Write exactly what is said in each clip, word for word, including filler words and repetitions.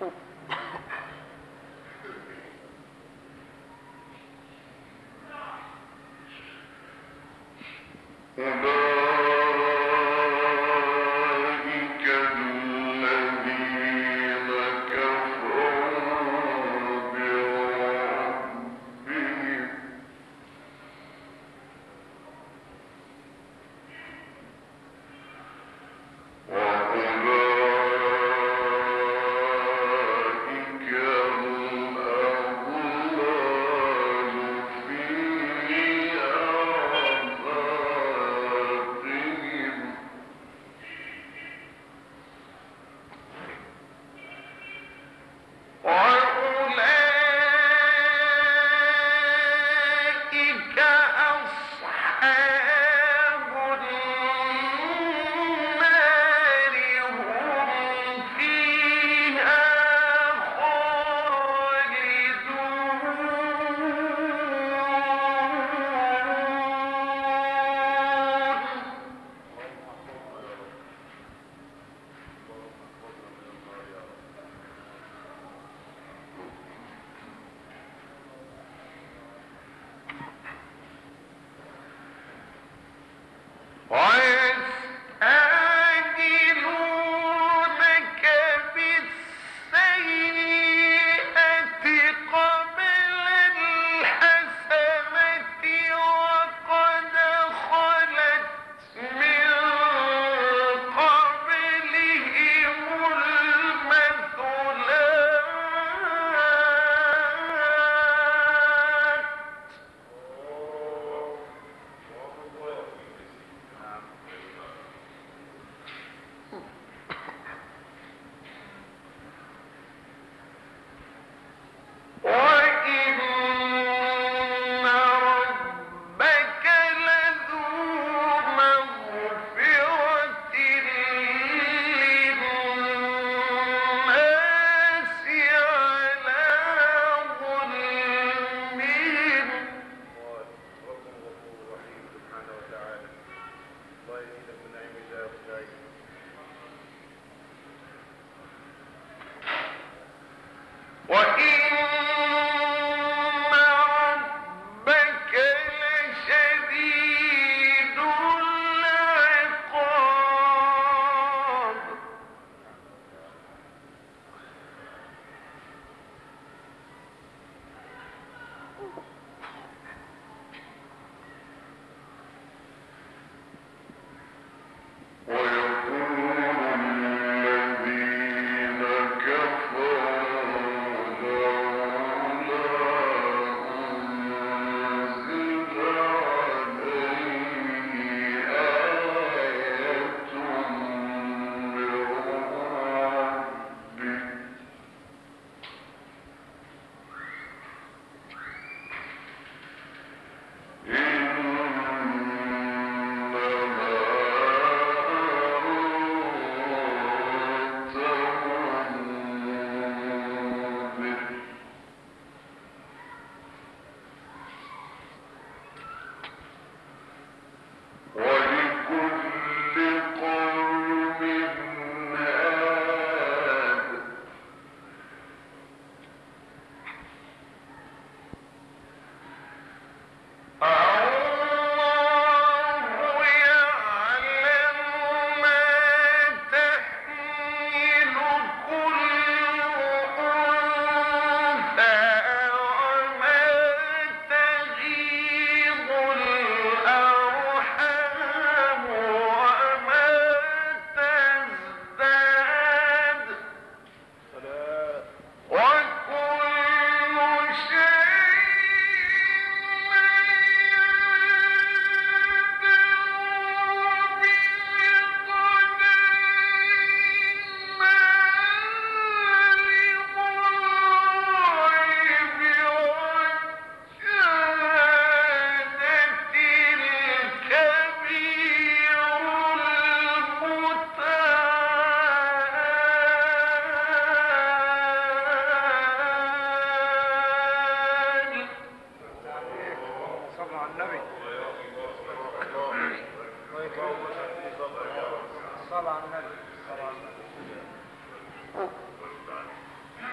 صلى على النبي صلى الله عليه وسلم.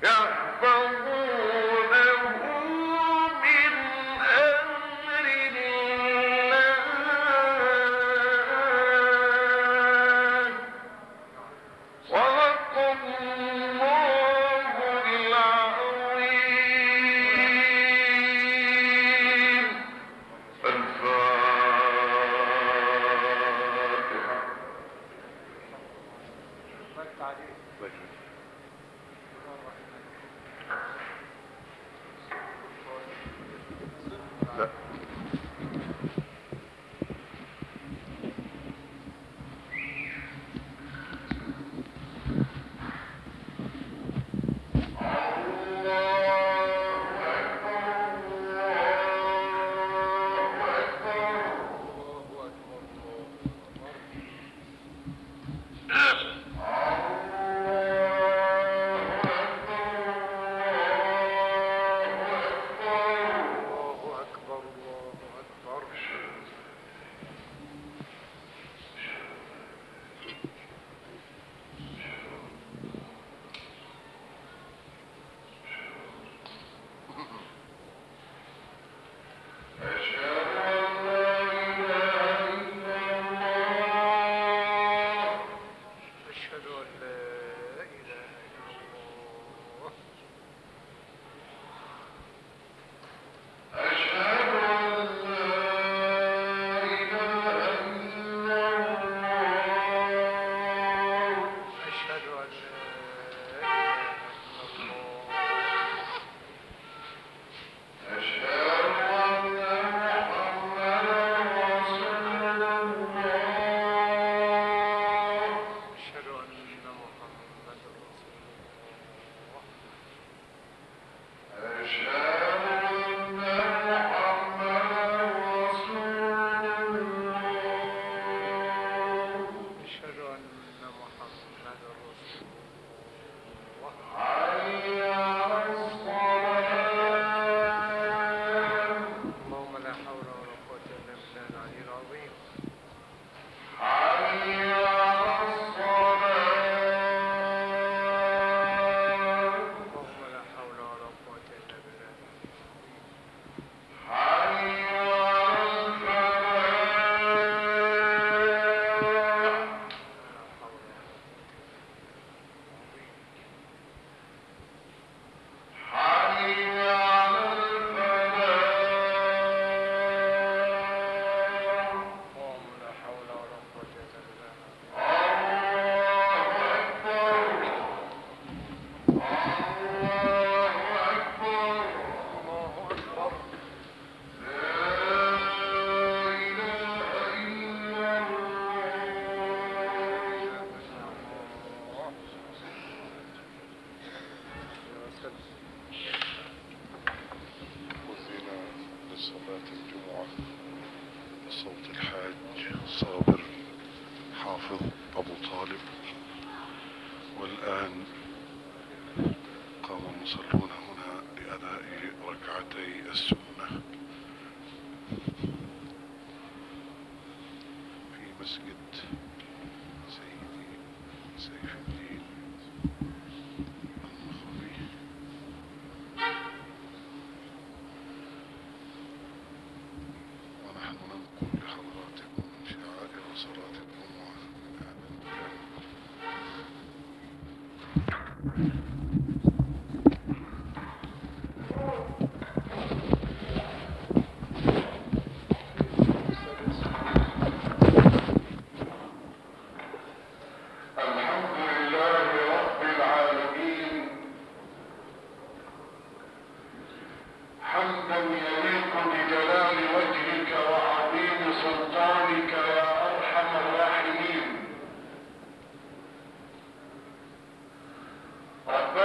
ربنا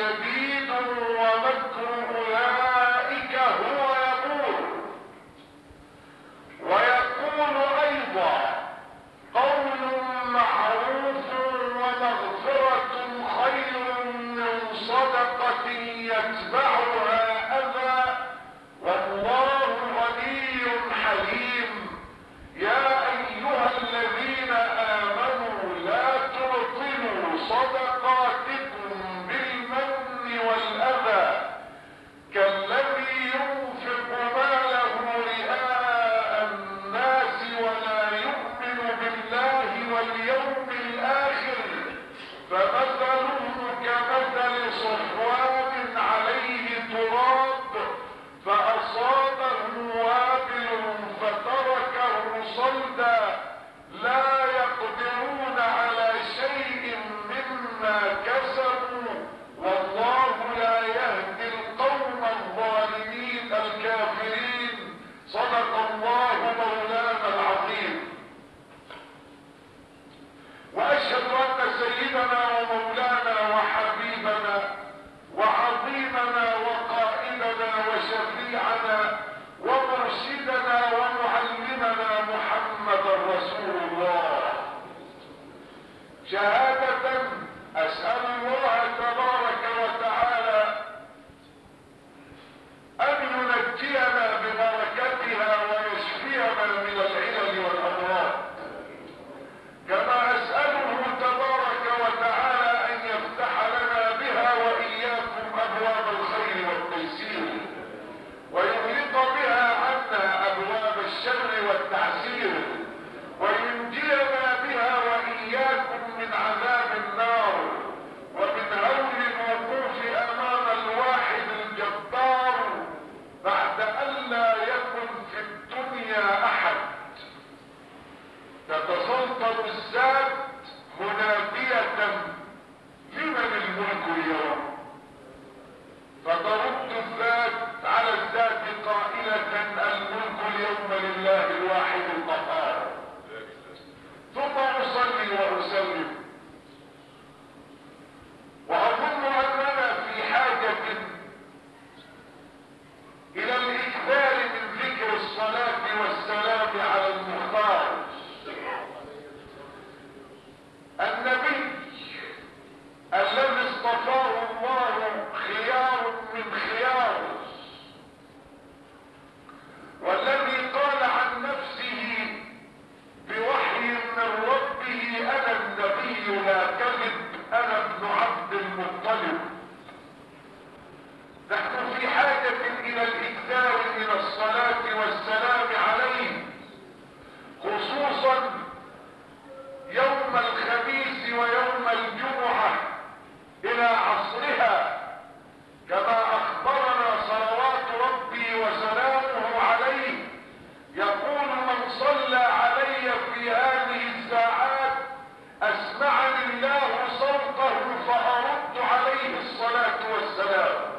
شديد ومكر أولئك هو يقول. ويقول أيضا قول معروف ومغفرة خير من صدقة يتبعها أذى والله غني حليم. يا أيها الذين آمنوا لا تبطلوا صدقاتكم بالمن والأذى كالذي ينفق ماله رئاء الناس ولا يؤمن بالله واليوم الآخر فمثله كمثل صفوان عليه تراب فأصابه وابل فتركه صلدا لا يقدرون على شيء مما كسبوا والله لا يهدي القوم الظالمين الكافرين. صدق الله مولانا العظيم. وأشهد أن سيدنا ومولانا وحبيبنا وعظيمنا وقائدنا وشفيعنا ومرشدنا ومعلمنا محمد رسول الله شهادة أسأل الله تبارك وتعالى أن ينجينا ببركتها ويشفينا من العلل والأمراض، كما أسأله تبارك وتعالى أن يفتح لنا بها وإياكم أبواب الخير والتيسير ويغلق بها عنا أبواب الشر والتعسير وينجينا بها وإياكم من عذاب النار ومن هول الوقوف أمام الواحد الجبار بعد أن لا يكن في الدنيا أحد تتسلطن الذات منادية لمن الملك اليوم فترد الذات على الذات قائلة الملك اليوم لله الواحد القهار. ثم أصلي وأسلم وأظن أننا في حاجة إلى الإكثار من ذكر الصلاة والسلام على المختار النبي الذي اصطفاه الله خيار من خيار والذي قال عن نفسه بوحي من ربه أنا النبي لا كذب أنا ابن عبد المطلب. نحن في حاجة إلى الإكثار من الصلاة والسلام عليه خصوصا يوم الخميس ويوم الجمعة إلى عصرها كما أخبرنا صلوات ربي وسلامه عليه يقول من صلى علي في هذه الساعات أسمعني الله صوته فأرد عليه الصلاة والسلام.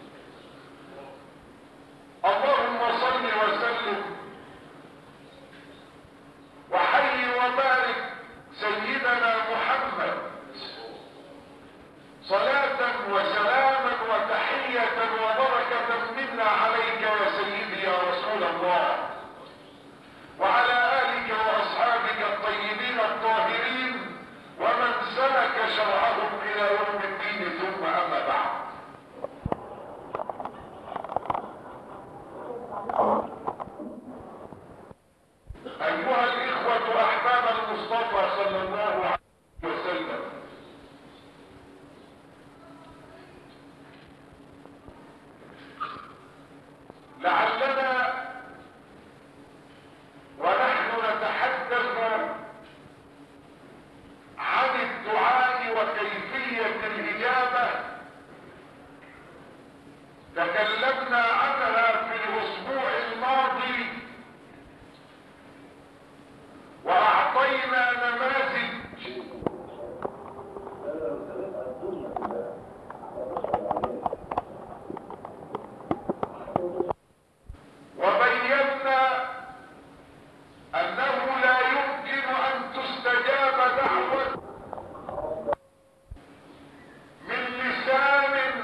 اللهم صل وسلم وحي وبارك سيدنا محمد صلاة وسلاما وتحية وبركة منا عليك يا سيدي يا رسول الله وعلى آلك وأصحابك الطيبين الطاهرين ومن سلك شرعهم إلى يوم الدين ثم أما بعد. أيها الإخوة أحباب المصطفى صلى الله عليه وسلم، لعلنا ونحن نتحدث عن الدعاء وكيفية الإجابة تكلمنا عنها في الأسبوع الماضي وأعطينا نماذج وبينا أنه لا يمكن أن تستجاب دعوة من لسان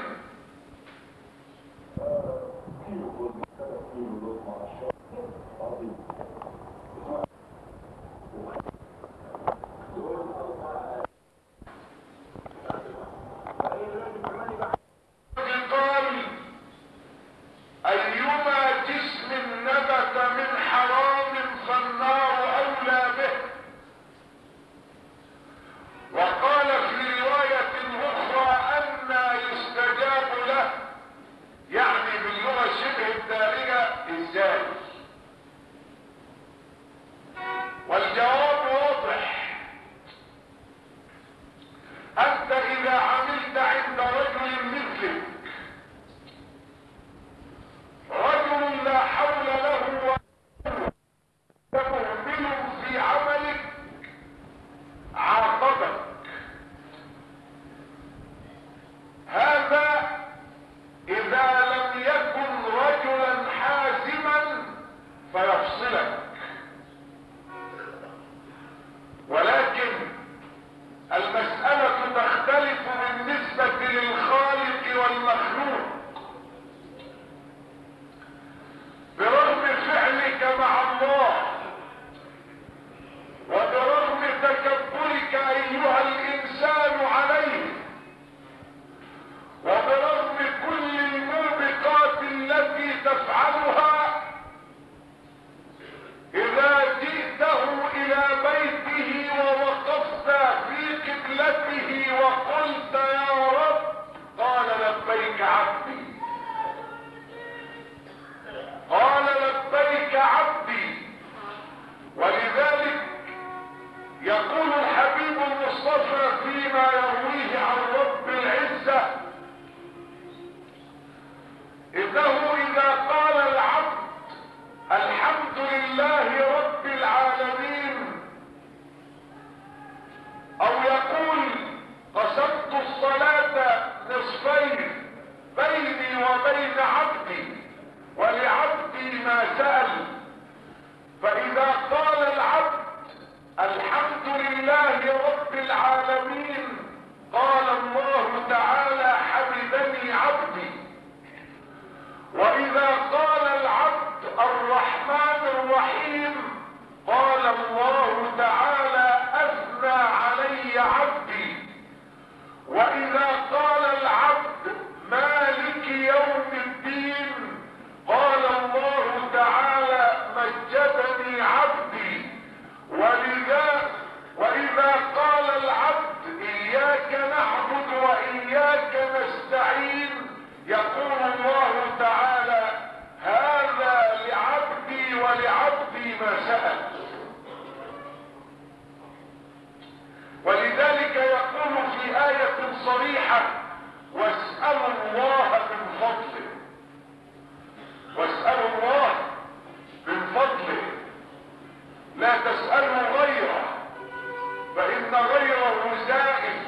النصيحة: واسألوا الله من فضله، واسألوا الله من فضله، لا تسألوا غيره، فإن غيره زائل.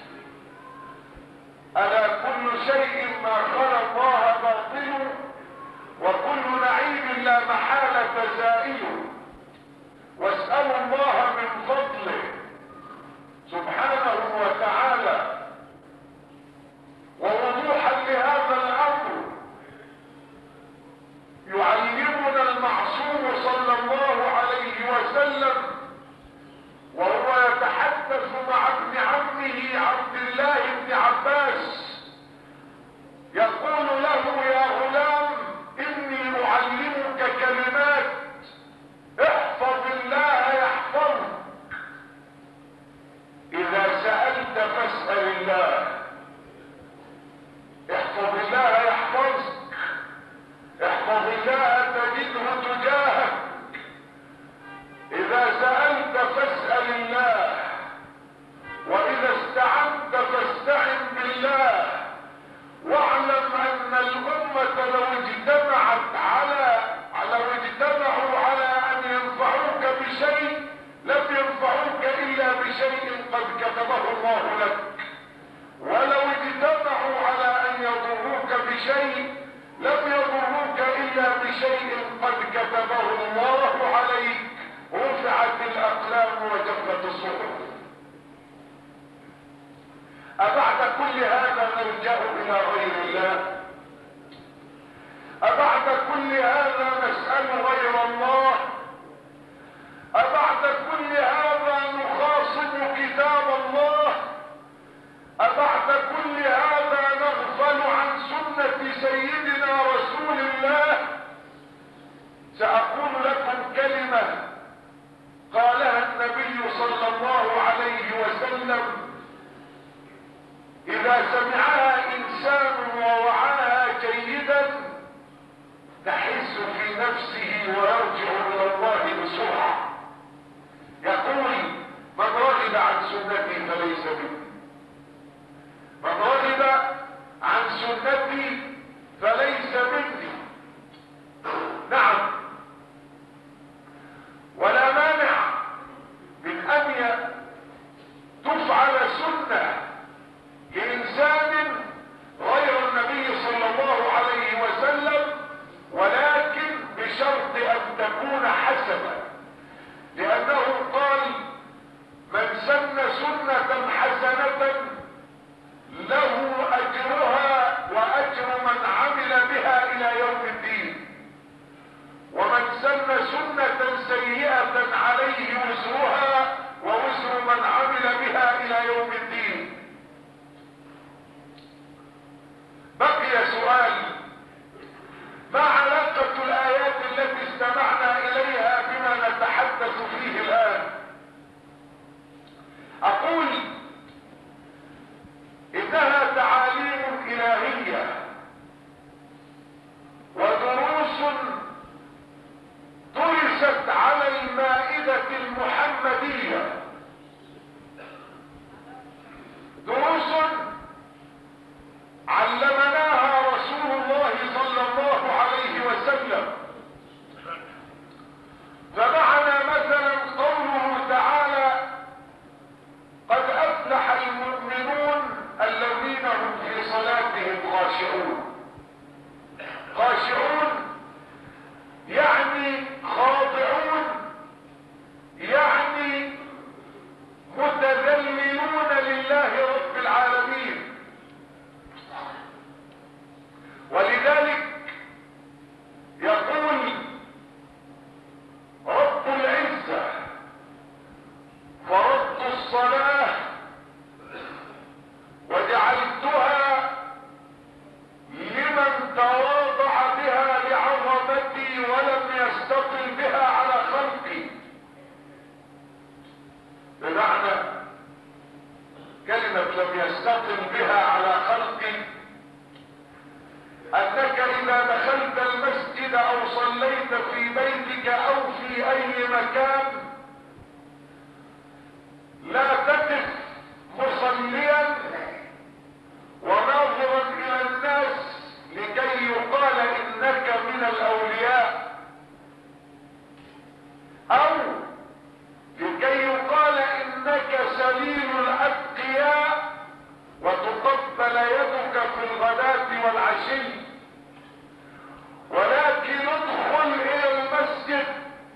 ألا كل شيء ما خلا الله باطل، وكل نعيم لا محالة زائل. واسألوا الله من فضله سبحانه وتعالى. ووضوحا لهذا الأمر يعلمنا المعصوم صلى الله عليه وسلم وهو يتحدث مع ابن عمه عبد الله بن عباس، يقول له: يا غلام، إني أعلمك كلمات، احفظ الله يحفظك. إذا سألت فاسأل الله، احفظ الله يحفظك، احفظ الله تجده تجاهك. إذا سألت فاسأل الله، وإذا استعنت فاستعن بالله. واعلم أن الأمة لو اجتمعت على لو اجتمعوا على أن ينفعوك بشيء لم ينفعوك إلا بشيء قد كتبه الله لك، ولو اجتمعوا على أن يضروك بشيء لم يضروك إلا بشيء قد كتبه الله عليك. رفعت الأقلام وجفت الصحف. أبعد كل هذا نلجأ إلى غير الله؟ أبعد كل هذا نسأل غير الله؟ أبعد كل هذا نخاصم كتاب الله؟ أبعد كل هذا نغفل عن سنة سيدنا رسول الله؟ سأقول لكم كلمة قالها النبي صلى الله عليه وسلم: إذا سمعها إنسان ووعاها جيدا تحس في نفسه ويرجع إلى الله بسرعة. يقول: من رغب عن سنتي فليس مني، من رغب عن سنتي فليس مني. نعم، ولا مانع من أن تفعل سنة لإنسان غير النبي صلى الله عليه وسلم، ولكن بشرط أن تكون حسنة، لأنه قال: من سن سنة حسنة له أجرها وأجر من عمل بها إلى يوم الدين، ومن سن سنة سيئة عليه وزرها ووزر من عمل بها إلى يوم الدين. بقي سؤال: ما علاقة الآيات التي استمعنا إليها بما نتحدث فيه الآن؟ أقول: إنها تعاليم إلهية ودروس درست على المائدة المحمدية، دروس علمناها رسول الله صلى الله عليه وسلم. فمعنا مثلا قوله تعالى: قد أفلح المؤمنون الذين هم في صلاتهم خاشعون. خاشعون يعني خاضعون، يعني متذللون لله رب العالمين. ولذلك يقول رب العزة: فرضت الصلاة وجعلتها لمن تواضع بها لعظمتي ولم يستطل بها على خلقي. بمعنى كلمة لم يستطل بها على خلقي أنك إذا دخلت المسجد أو صليت في بيتك أو في أي مكان لا تقف مصليا والعشي، ولكن ادخل الى المسجد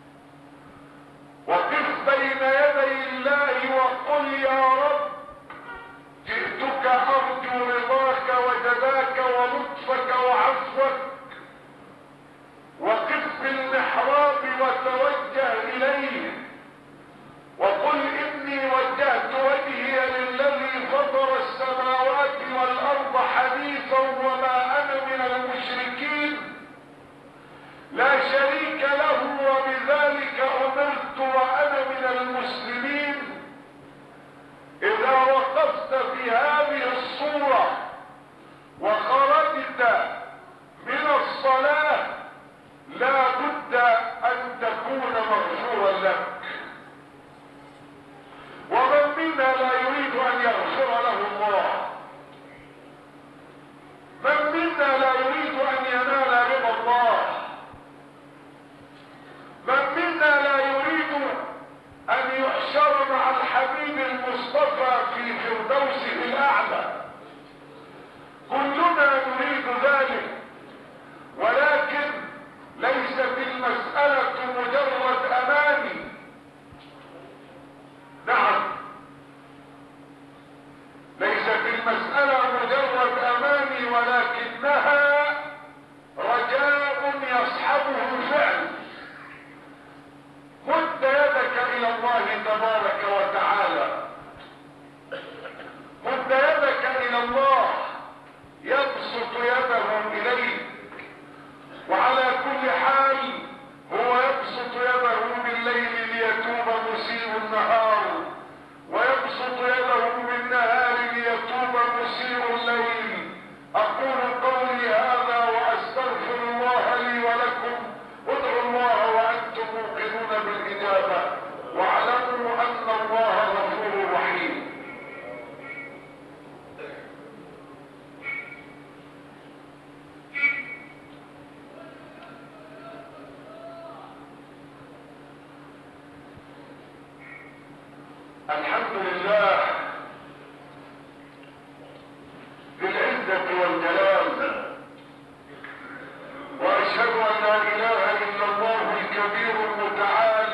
وقف بين يدي الله وقل يا رب جئتك ارجو رضاك وجزاك ولطفك وعفوك، وقف في المحراب وتوجه اليه وقل اني وجهت وجهي للذي فطر السماوات والارض حنيفا وما انا من المشركين لا شريك له وبذلك امرت وانا من المسلمين. اذا وقفت في هذه الصورة وخرجت من الصلاة لا بد ان تكون مغفورا لك. ومن منا لا يريد ان يغفر له الله؟ من منا لا يريد ان ينال رضا الله؟ من منا لا يريد ان يحشر مع الحبيب المصطفى في فردوسه الاعلى؟ كلنا نريد ذلك، ولكن ليست المسألة مجرد اماني. نعم، ليست المسألة مجرد اماني، ولكنها رجاء يصحبه فعل. مد يدك الى الله تبارك وتعالى، مد يدك الى الله يبسط يده اليك، وعلى كل حال هو يبسط يده بالليل ليتوب مسيء النهار، ويبسط يده بالنهار ليتوب مسيء الليل. اقول قولي هذا واستغفر الله لي ولكم. ادعوا الله وانتم موقنون بالاجابه، واعلموا ان الله غفور رحيم. الحمد لله بالعزة والجلال، واشهد ان لا اله الا الله الكبير المتعال،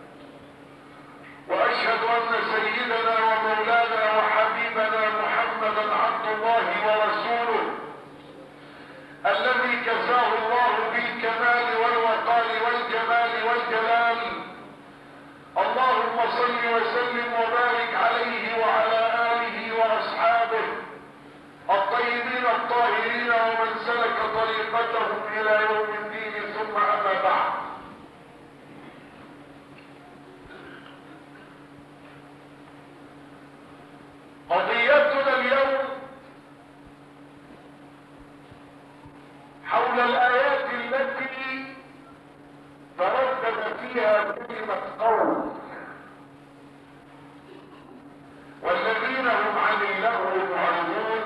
واشهد ان سيدنا ومولانا وحبيبنا محمدا عبد الله ورسوله الذي كساه الله بالكمال والوقار والجمال والجلال. اللهم صل وسلم وبارك عليه وعلى آله وأصحابه الطيبين الطاهرين ومن سلك طريقتهم إلى يوم الدين، ثم أما بعد. قضيتنا اليوم حول الآيات التي تردد فيها كلمة قول والذين هم عن اللغو معرضون.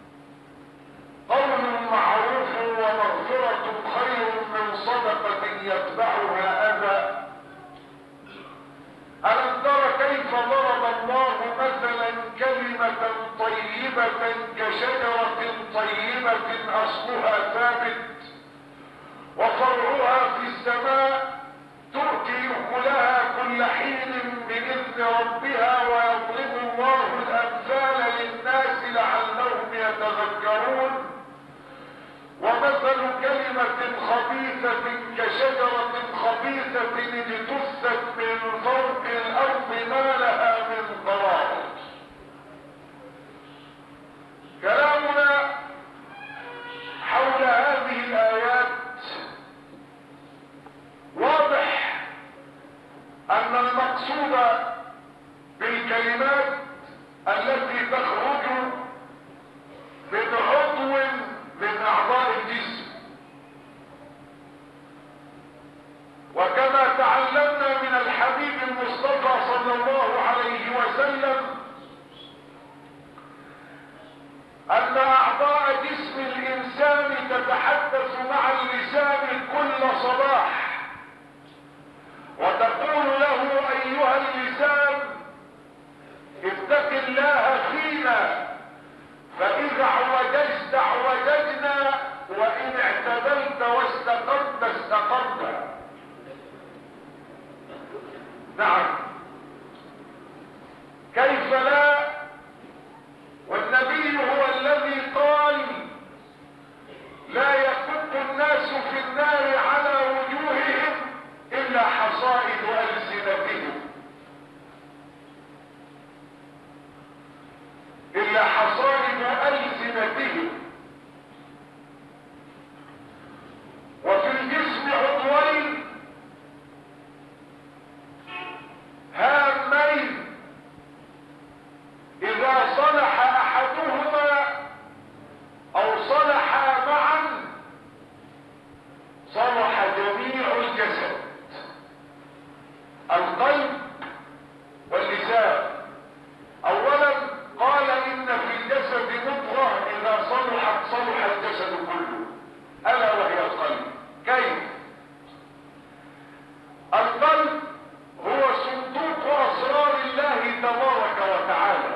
قول معروف ومغفرة خير من صدقة يتبعها أذى. ألم تر كيف ضرب الله مثلا كلمة طيبة كشجرة طيبة أصلها ثابت وفرعها في السماء تؤتي أكلها كل حين بإذن ربها ويضرب الله الأمثال للناس لعلهم يتذكرون. ومثل كلمة خبيثة كشجرة خبيثة اجتثت من فوق الأرض ما لها من قرار. كلامنا حول هذه الآيات واضح ان المقصود بالكلمات التي تخرج من عضو من اعضاء الجسم. وكما تعلمنا من الحبيب المصطفى صلى الله عليه وسلم ان اعضاء جسم الانسان تتحدث مع اللسان كل صباح وتقول له ايها اللسان اتق الله فينا، فاذا اعوججت اعوججنا وإن اعتدلت واستقمت استقمت. نعم، كيف لا؟ والنبي هو الذي قال لا يكب الناس في النار على وجوههم إلا حصائد ألسنتهم، إلا حصائد ألسنتهم. وفي الجسم عضوين هامين، إذا صلح أحدهما أو صلحا معا صلح جميع الجسد، القلب واللسان. أولا قال إن في الجسد مضغة إذا صلحت صلح الجسد كله، ألا وهي القلب. كيف؟ القلب هو صندوق أسرار الله تبارك وتعالى،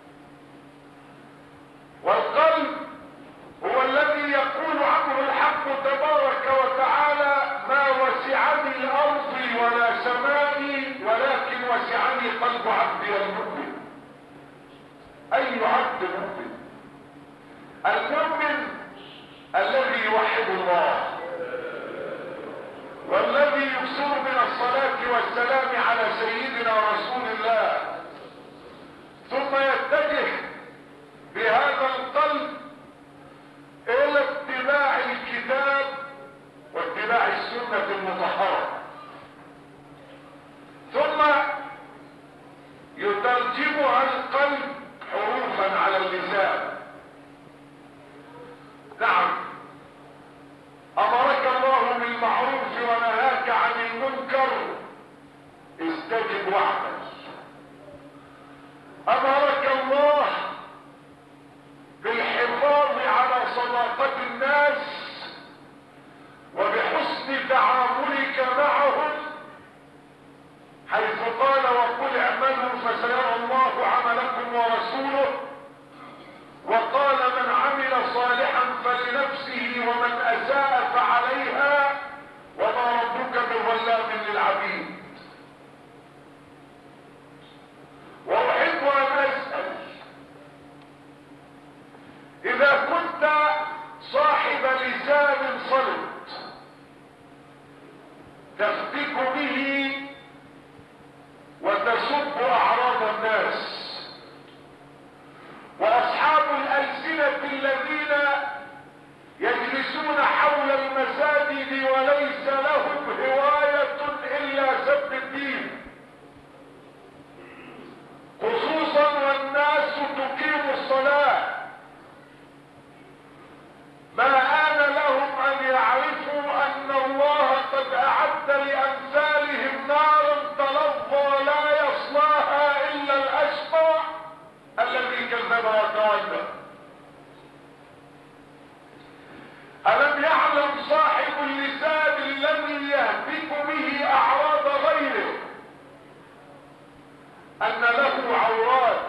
والقلب هو الذي يقول عنه الحق تبارك وتعالى ما وسعني أرضي ولا سمائي ولكن وسعني قلب عبدي المؤمن. أي عبد مؤمن؟ المؤمن الذي يوحد الله والذي يكثر من الصلاة والسلام على سيدنا رسول الله، ثم يتجه بهذا القلب الى اتباع الكتاب واتباع السنة المطهرة، ثم يترجمها القلب حروفا على اللسان. نعم، امرك الله بالمعروف ونهاك عن المنكر، استجب واعمل. امرك الله بالحفاظ على صداقة الناس وبحسن تعاملك معهم، حيث قال وقل اعملوا فسيرى الله عملكم ورسوله، وقال من عمل صالحا فلنفسه ومن اساء فعليها وما ربك بظلام للعبيد. واحب ان اسال، اذا كنت صاحب لسان صلت تفتك به وتسب اعراض الناس، واصحاب الالسنة الذين يجلسون حول المساجد وليس لهم هواية الا سب الدين، خصوصا والناس تقيم الصلاة، ما آن لهم ان يعرفوا ان الله قد اعد لامثالهم نارا تلظى لا يصلاها الا الاشقى الذي كذب وتولى. ألم يعلم صاحب اللسان الذي يهتك به أعراض غيره أن له عورات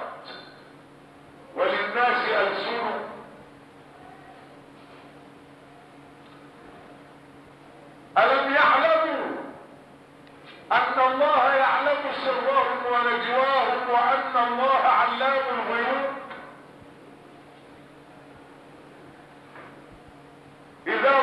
وللناس ألسن؟ ألم يعلموا أن الله يعلم سرهم ونجواهم وأن الله علام الغيوب؟ إذا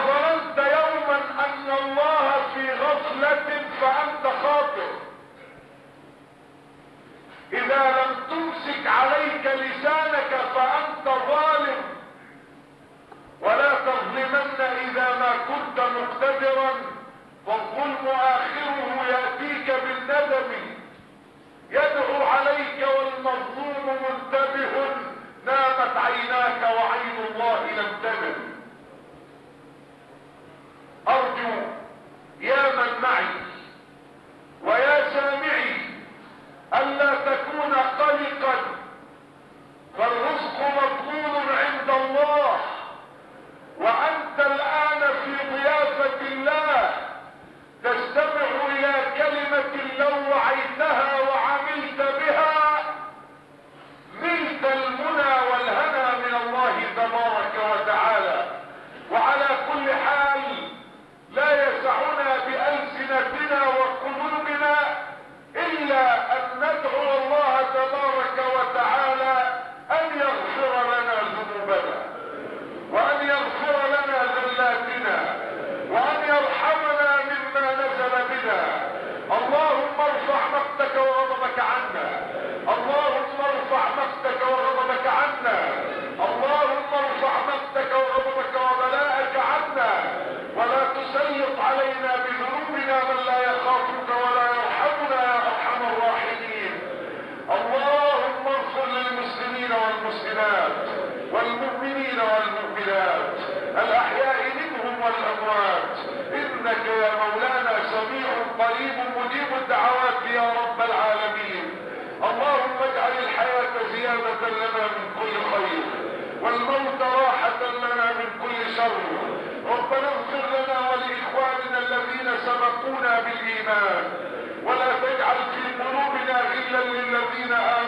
الأحياء منهم والأموات، إنك يا مولانا سميع قريب مجيب الدعوات يا رب العالمين. اللهم اجعل الحياة زيادة لنا من كل خير، والموت راحة لنا من كل شر. ربنا اغفر لنا ولإخواننا الذين سبقونا بالإيمان، ولا تجعل في قلوبنا غلا للذين آمنوا